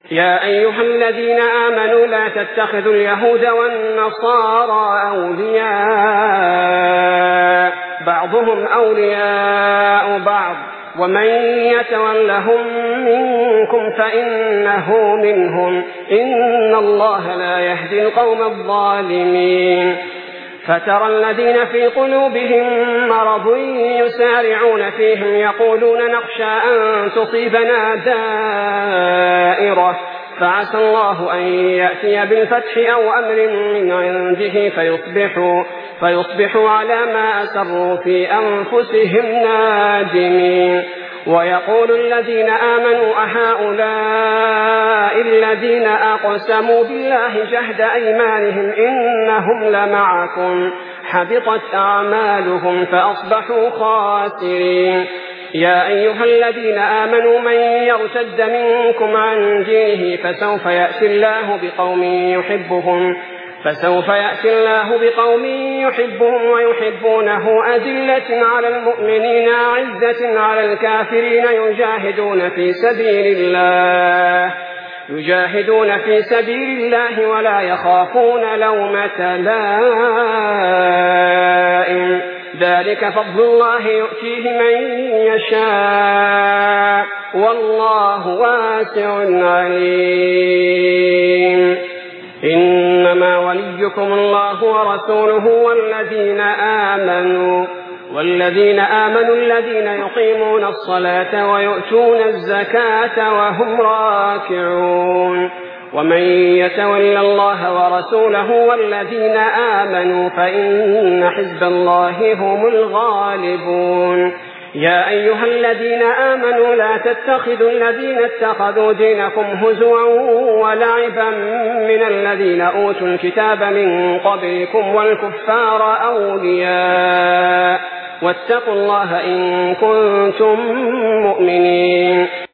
يا أيها الذين آمنوا لا تتخذوا اليهود والنصارى أولياء بعضهم أولياء بعض ومن يتولهم منكم فإنه منهم إن الله لا يهدي القوم الظالمين فترى الذين في قلوبهم مرض يسارعون فيهم يقولون نخشى أن تصيبنا دائرة فعسى الله أن يأتي بالفتح أو أمر من عنده فيصبحوا على ما أسروا في أنفسهم نادمين ويقول الذين آمنوا أهؤلاء الذين أقسموا بالله جهد أيمانهم إنهم لمعكم حبطت أعمالهم فأصبحوا خاسرين يا أيها الذين آمنوا من يرتد منكم عن دينه فسوف يأتي الله بقوم يحبهم ويحبونه أذلة على المؤمنين أعزة على الكافرين يجاهدون في سبيل الله ولا يخافون لومة لائم ذلك فضل الله يؤتيه من يشاء والله واسع عليم إنما وليكم الله ورسوله والذين آمنوا الذين يقيمون الصلاة ويؤتون الزكاة وهم راكعون ومن يتول الله ورسوله والذين آمنوا فإن حزب الله هم الغالبون يا أيها الذين آمنوا لا تتخذوا الذين اتخذوا دينكم هزوا ولعبا من الذين أوتوا الكتاب من قبلكم والكفار أولياء واتقوا الله إن كنتم مؤمنين